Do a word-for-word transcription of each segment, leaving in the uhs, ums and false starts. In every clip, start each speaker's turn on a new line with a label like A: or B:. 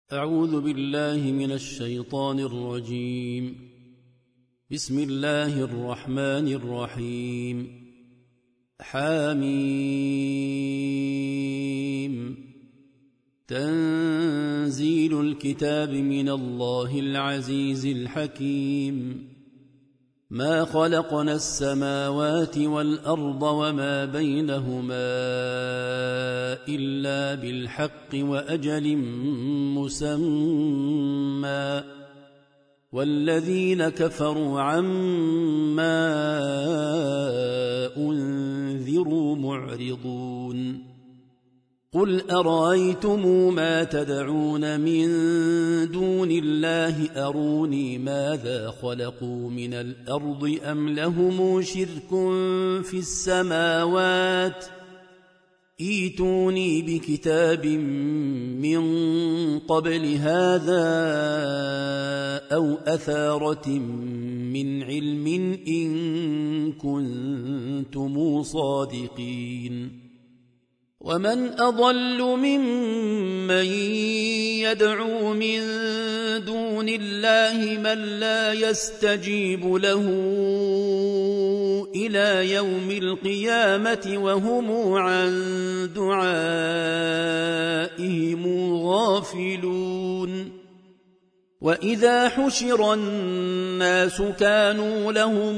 A: أعوذ بالله من الشيطان الرجيم. بسم الله الرحمن الرحيم. حميم. تنزيل الكتاب من الله العزيز الحكيم. ما خلقنا السماوات والأرض وما بينهما إلا بالحق وأجل مسمى، والذين كفروا عما أنذروا معرضون. قل أرأيتم ما تدعون من دون الله أروني ماذا خلقوا من الأرض أم لهم شرك في السماوات ائتوني بكتاب من قبل هذا أو أثارة من علم إن كنتم صادقين. ومن أضل ممن يدعو من دون الله من لا يستجيب له إلى يوم القيامة وهم عن دعائهم غافلون. وإذا حشر الناس كانوا لهم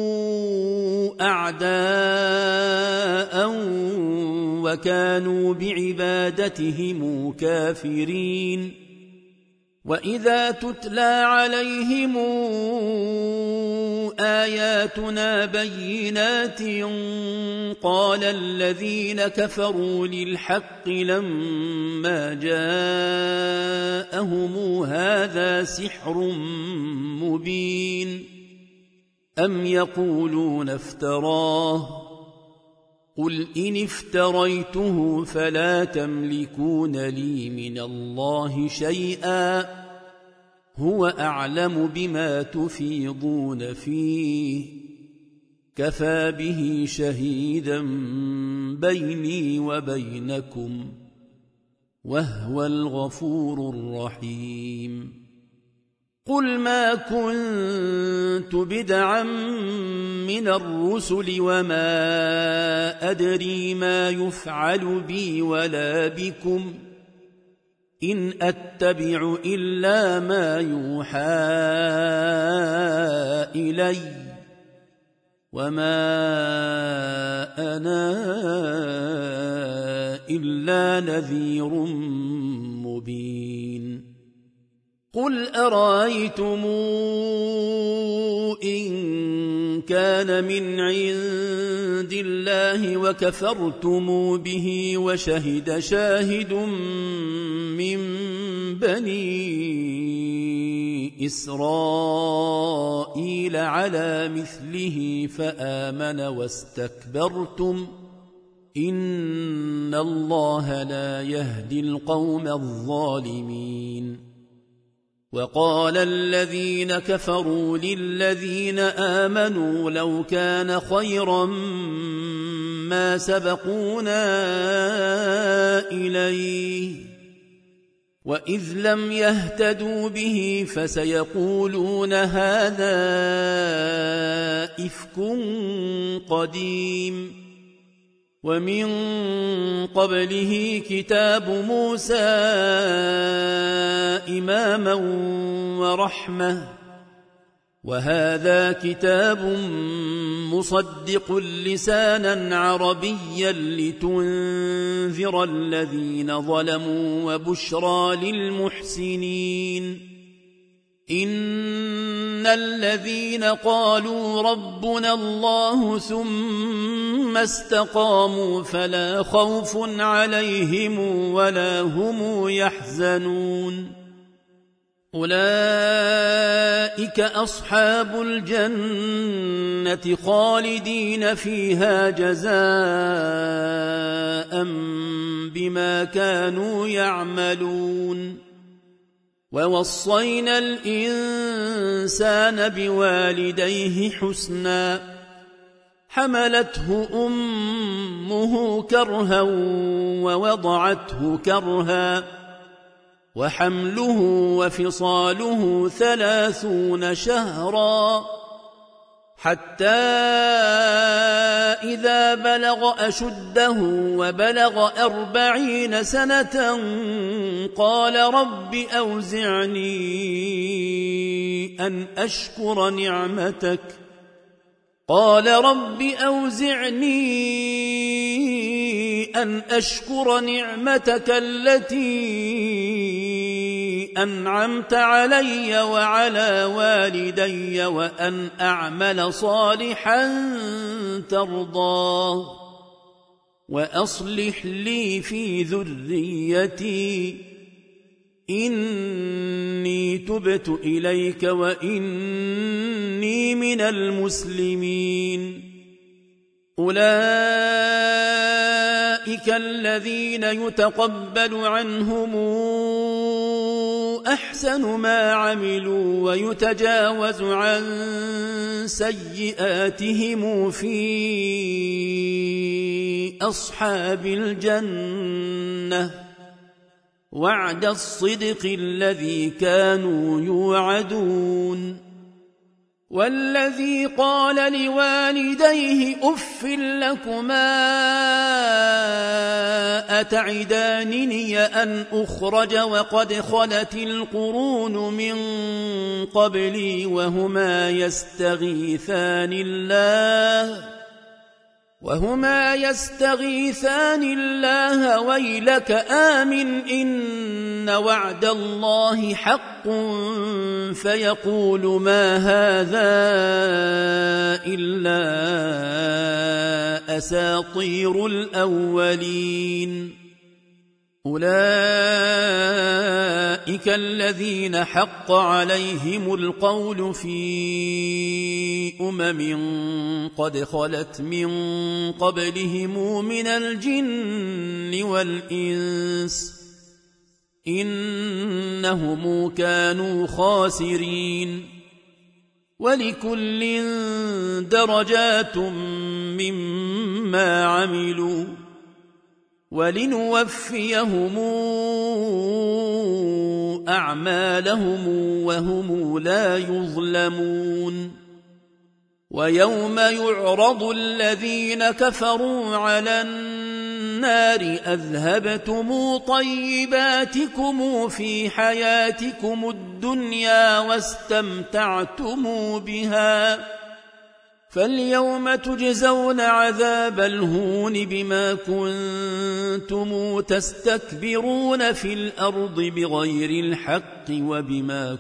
A: أعداء وكانوا بعبادتهم كافرين. وإذا تتلى عليهم آياتنا بينات قال الذين كفروا للحق لما جاءهم هذا سحر مبين. أم يقولون افتراه قل إن افتريته فلا تملكون لي من الله شيئا هو أعلم بما تفيضون فيه كفى به شهيدا بيني وبينكم وهو الغفور الرحيم. قل ما كنت بدعا من الرسل وما أدري ما يفعل بي ولا بكم إن أتبع إلا ما يوحى إلي وما أنا إلا نذير مبين. قل أرأيتم إن كان من عند الله وكفرتم به وشهد شاهد من بني إسرائيل على مثله فآمن واستكبرتم إن الله لا يهدي القوم الظالمين. وقال الذين كفروا للذين آمنوا لو كان خيرا ما سبقونا إليه وإذ لم يهتدوا به فسيقولون هذا إفك قديم. ومن قبله كتاب موسى إماما ورحمة وهذا كتاب مصدق لسانا عربيا لتنذر الذين ظلموا وبشرى للمحسنين. إن الذين قالوا ربنا الله ثم استقاموا فلا خوف عليهم ولا هم يحزنون. أولئك أصحاب الجنة خالدين فيها جزاء بما كانوا يعملون. ووصينا الإنسان بوالديه حسنا حملته أمه كرها ووضعته كرها وحمله وفصاله ثلاثون شهرا حتى إذا بلغ أشده وبلغ أربعين سنة قال رب أوزعني أن أشكر نعمتك قال رب أوزعني أن أشكر نعمتك التي أنعمت علي وعلى والدي وأن أعمل صالحا ترضاه وأصلح لي في ذريتي إني تبت إليك وإني من المسلمين. أولئك الذين يتقبل عنهم أحسن ما عملوا ويتجاوز عن سيئاتهم في أصحاب الجنة وعد الصدق الذي كانوا يوعدون. والذي قال لوالديه أف لكما أتعدانني أن أخرج وقد خلت القرون من قبلي وهما يستغيثان الله وهما يستغيثان الله ويلك آمن إن وعد الله حق فيقول ما هذا إلا أساطير الأولين. أولئك الذين حق عليهم القول في أمم قد خلت من قبلهم من الجن والإنس إنهم كانوا خاسرين. ولكل درجات مما عملوا ولنوفيهم أعمالهم وهم لا يظلمون. ويوم يعرض الذين كفروا على النار أذهبتم طيباتكم في حياتكم الدنيا واستمتعتم بها فاليوم تجزون عذاب الهون بما كنتم تستكبرون في الأرض بغير الحق وبما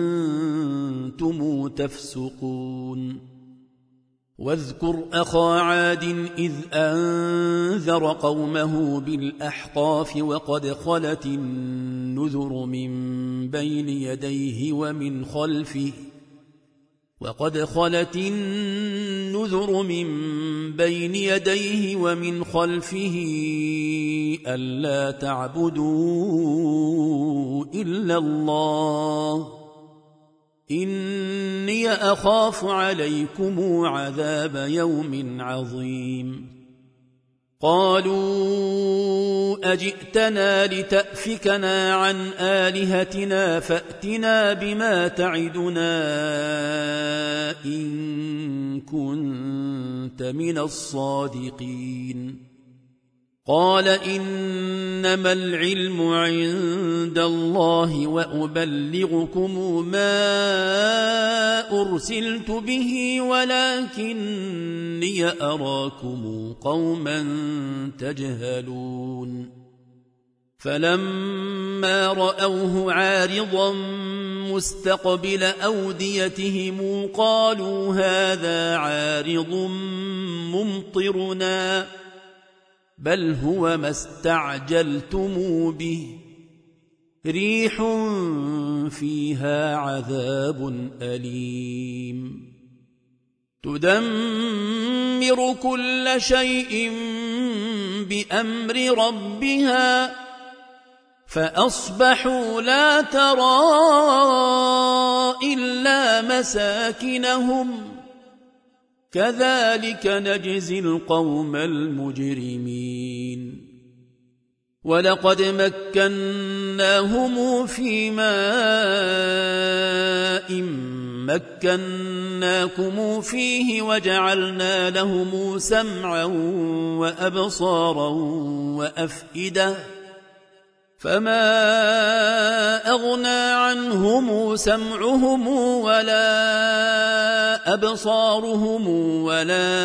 A: كنتم تفسقون. واذكر أخا عاد إذ أنذر قومه بالأحقاف وقد خلت النذر من بين يديه ومن خلفه وقد خلت النذر من بين يديه ومن خلفه ألا تعبدوا إلا الله إني أخاف عليكم عذاب يوم عظيم. قالوا أجئتنا لتأفكنا عن آلهتنا فأتنا بما تعدنا إن كنت من الصادقين. قال إنما العلم عند الله وأبلغكم ما أرسلت به ولكني أراكم قوما تجهلون. فلما رأوه عارضا مستقبل أوديتهم قالوا هذا عارض ممطرنا بل هو ما استعجلتم به ريح فيها عذاب أليم تدمر كل شيء بأمر ربها فأصبحوا لا ترى إلا مساكنهم كذلك نجزي القوم المجرمين. ولقد مكناهم في ماء مكناكم فيه وجعلنا لهم سمعا وأبصارا وأفئدة فما أغنى عنهم سمعهم ولا أبصارهم ولا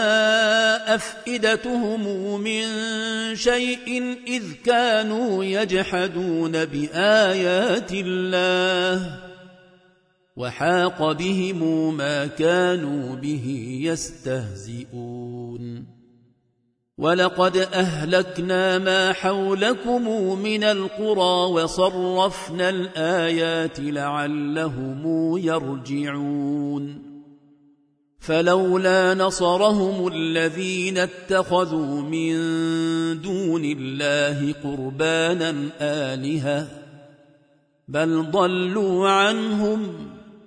A: أفئدتهم من شيء إذ كانوا يجحدون بآيات الله وحاق بهم ما كانوا به يستهزئون ولقد أهلكنا ما حولكم من القرى وصرفنا الآيات لعلهم يرجعون فلولا نصرهم الذين اتخذوا من دون الله قربانا آلهة بل ضلوا عنهم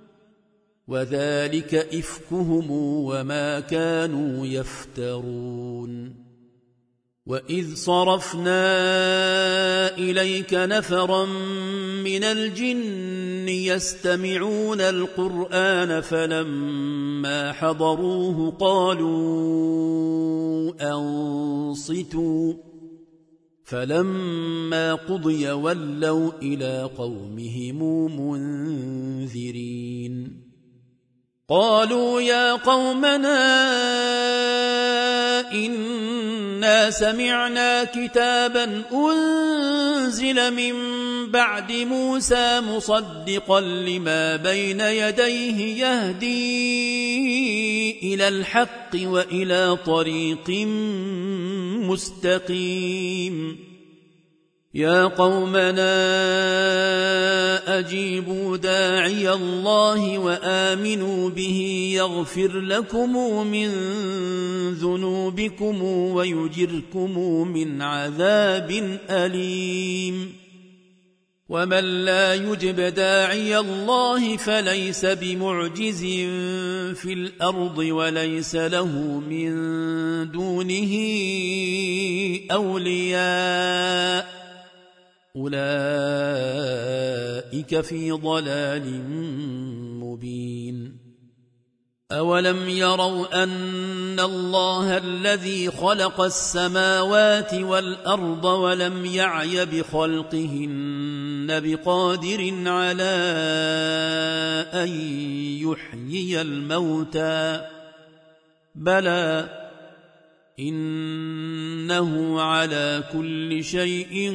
A: وذلك إفكهم وما كانوا يفترون وإذ صرفنا إليك نفرا من الجن يستمعون القرآن فلما حضروه قالوا أنصتوا فلما قضي ولوا إلى قومهم منذرين قالوا يا قومنا إنا سمعنا كتابا أنزل من بعد موسى مصدقا لما بين يديه يهدي إلى الحق وإلى طريق مستقيم يا قومنا أجيبوا داعي الله وآمنوا به يغفر لكم من ذنوبكم ويجركم من عذاب أليم ومن لا يجب داعي الله فليس بمعجز في الأرض وليس له من دونه أولياء أولئك في ضلال مبين أولم يروا أن الله الذي خلق السماوات والأرض ولم يعي بخلقهن بقادر على أن يحيي الموتى بلى إنه على كل شيء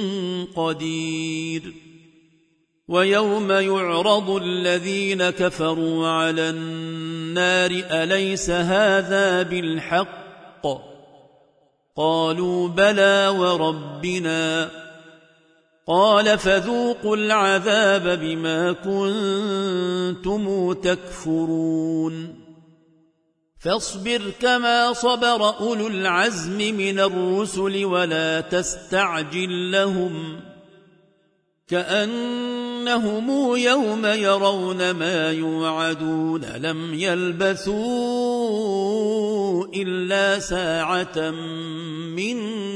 A: قدير ويوم يعرض الذين كفروا على النار أليس هذا بالحق قالوا بلى وربنا قال فذوقوا العذاب بما كنتم تكفرون فاصبر كما صبر أولو العزم من الرسل ولا تستعجل لهم كأنهم يوم يرون ما يوعدون لم يلبثوا إلا ساعة من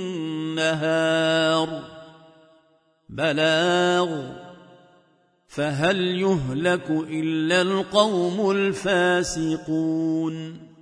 A: نهار بلاغ فهل يهلك إلا القوم الفاسقون